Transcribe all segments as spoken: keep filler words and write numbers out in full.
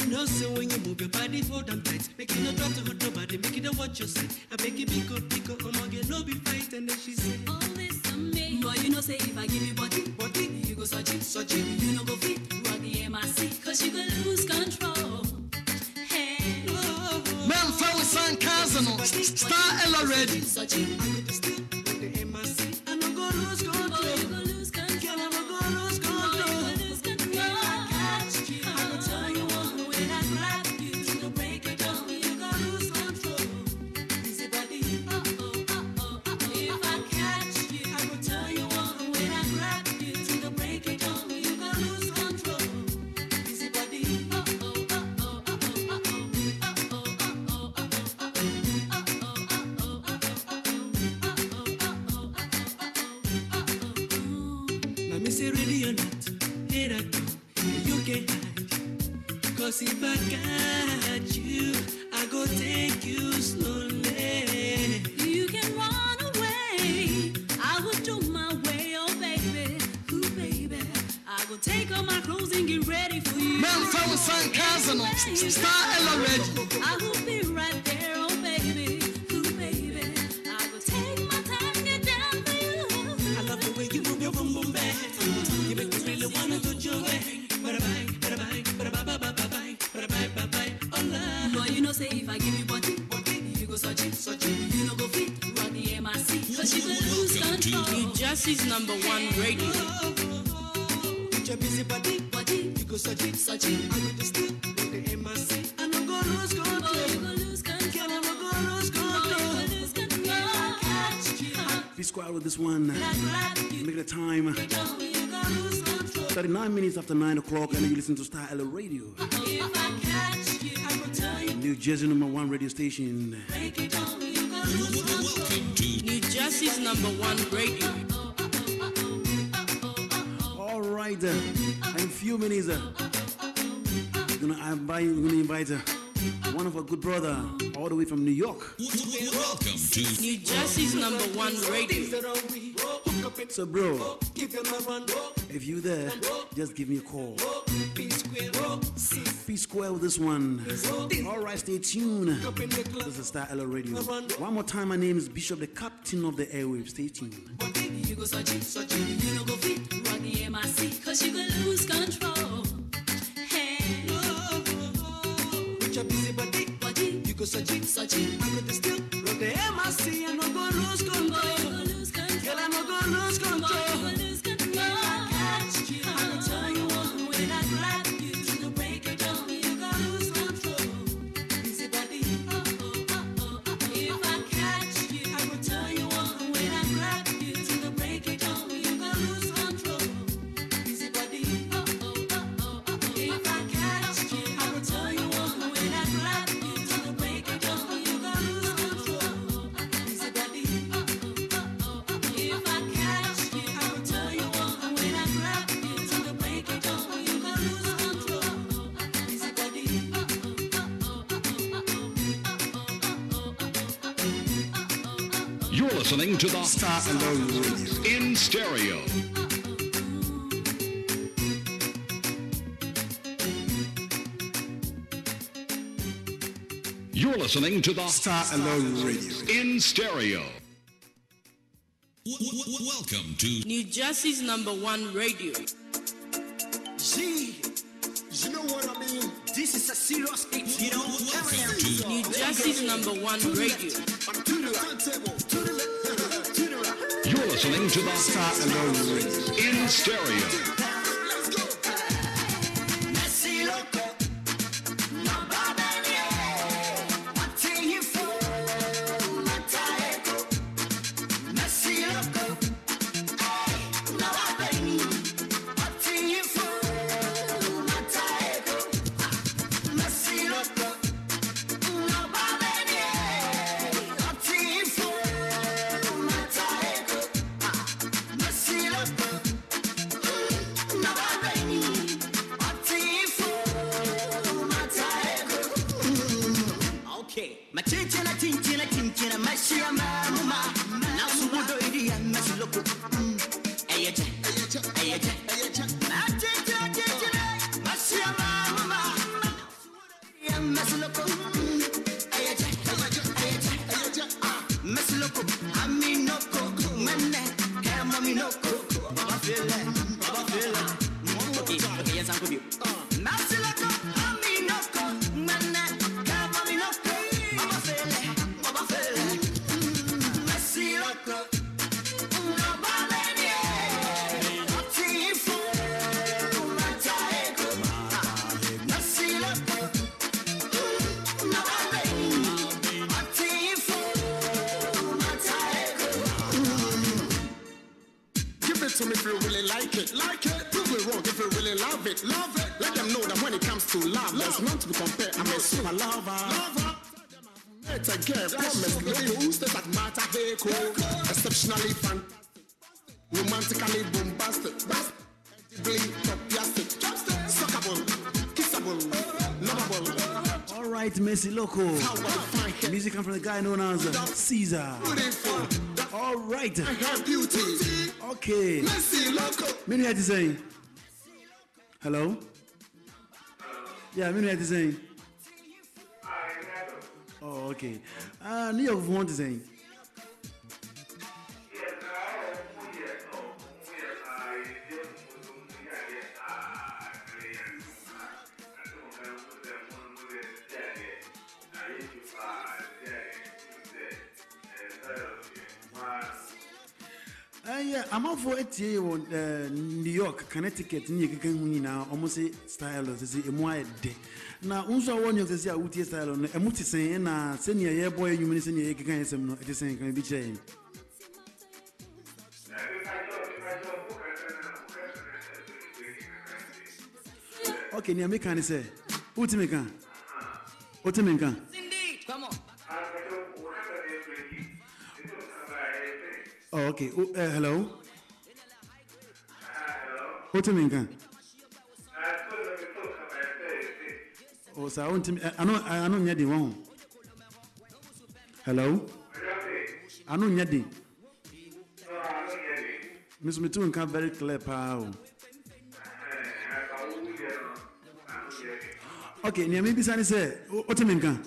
know so when you move your body, hold them tight. Make it no drop to hurt nobody, make it no watch your side. I beg you, pick up, pick up, I'm get no be fight. And then she said, all this to me. Boy, you know, say if I give you body, body, you go search it, search it. you know, go fit, rock the M I C, cause you could lose control. Hey, Man, fellow San Casano, Star Ella Ready. search it, I go to steal with the M I C. I no go lose control. boy, you go lose control. Girl, I no go lose Boy, control. you go lose control. If I catch you, I go tell you one when I grab you, you go break it down, you go lose control. Easy body, oh oh oh oh oh. If I catch you, I go tell you one when I grab you, you go break it down, you go lose control. Easy body, oh oh oh oh oh oh oh oh oh oh oh. Now me say ready or not, here I go, you can't hide. Cause if I got you, I go take you slowly. You can run away, I will do my way, oh baby, ooh baby. I will take off my clothes and get ready for you. Man, fellow San Casano, Star Ella Ready. I will be right there, oh baby, ooh baby. I will take my time to get down for you. I love the way you move your boom boom back. You make me really wanna do your way. Bada bye, bada bye, bada bye, bye bye bye, bada bye bye bye. Oh love. Boy, you know say if I give you body, you go search it, search it. You know go fit, run the M I C, cause you could lose control. New Jersey's number one radio. With your busy body, Body, you go search it, search it. I go to steal with the M I C. I no go lose Boy, you control. go lose control. Girl, I no go lose Boy, you control. go lose control. If I catch you, Be square with this one. I grab you, Make the time you go lose control. thirty-nine minutes after nine o'clock, and you listen to Star Ella Radio, If I catch you, I will tell you, New Jersey number one radio station. break it down, you go lose control. New Jersey's number one radio. All right, uh, in a few minutes, uh, we're gonna invite, we're gonna invite uh, one of our good brother all the way from New York. Welcome to New Jersey's number one radio. So, bro, Give them a run, if you there, just give me a call. be square, see, Be square with this one. All right, stay tuned. up in the club. This is Star Ella Radio. One more time, my name is Bishop, the captain of the airwaves. Stay tuned. You go search it, search it. You know go fit, run the M I C, cause you could lose control. Hey, With your busy body, body, you go search it, search it. I go to steal. Run the M I C, I no go lose Boy, you control. go lose control. Girl, I no go lose Boy, you control. go lose control. If I catch you, I will tell you one when I grab you, you go break it down, you go lose control. Easy body, oh oh oh oh oh. If I catch you, I will tell you one when I grab you, you go break it down, you go lose control. Easy body, oh oh oh oh oh. If I catch you, I will tell you one when I grab you, you go break it down, you go lose control. Easy body, oh oh oh oh oh. If I catch you, I will tell you one when I grab you, you go break it down, you go lose control. Easy body, oh oh oh oh oh. You're listening to the Star Ella Radio. In Stereo. You're listening to the Star Ella Radio. In Stereo. Welcome to New Jersey's number one radio. Gee, you know what I mean? This is a serious hit, you know? Welcome to New Jersey's number one radio. I'm to the turntable, to the left, to the right. You're listening to the Star Ella Radio. In Stereo. Let's go. Messi loco, no va a venir. Until you fall, Mataeco. Messi loco, ay, no va a venir. Until you fall, Mataeco. Messi loco, no va a venir. Until you fall, Mataeco. Messi loco. No va a venir until you fall, Mataeco. Okay, my chinchina, chinchina, chinchina, my shia, mama. Now, so what do you do? I'm not looking. Ayaja, ayaja, ayaja. My chinchina, chinchina, my shia, mama. it, love it. Let them know that when it comes to love, there's none to be compared. I'm a super lover. Lover. It's a girl, promise, locals that matter, hey, cool. Exceptionally fantastic, romantically bombastic, basically plastic, suckable, kissable, lovable. All right, Messi Loco. Music comes from the guy known as Caesar. Beautiful. All right. I have beauty. Okay. Messi Loco. Many had to say. Hello? Yeah, many had to say. Oh, okay. Uh, New York want to say. Uh, yeah, I'm out for it here on uh, New York, Connecticut, New York, now almost say style of the more day. Now, also one of the say out style on a multi saying, na senior year boy, you mean senior can some it is saying can be changed. Okay, near me can say, what me can? What me can? Indeed, come on. Oh, okay. Oh, uh, hello? What do you mean? Oh, so I want to. I know. I know. Nyadi one. Hello. I know Nyadi. Miss Mitun can very clear. Pow. Okay. Near maybe Sunny say. What do you mean?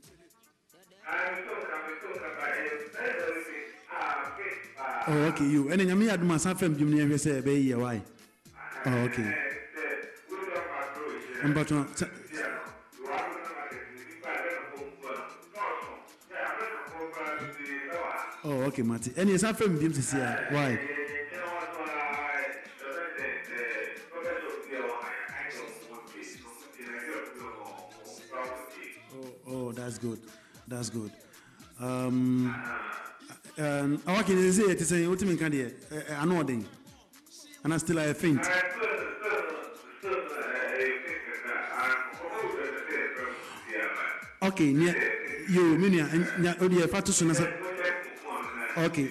Oh, okay, you. And then you may have my son from Jimmy say, "Baby, why?" Oh, okay. I'm about to. Oh, okay, Marty. And yes, I'm from Jimmy say, "Why?" Oh, oh, that's good. That's good. Um. Um, I can say it is a what you mean, can you? I know them, and I still I faint. Okay, you mean ya? Odi e fatu suna sa. Okay.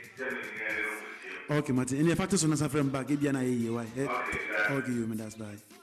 Okay, Martin. And e fatu suna sa from back. Ibi na ye why? Okay, you mean that's bye.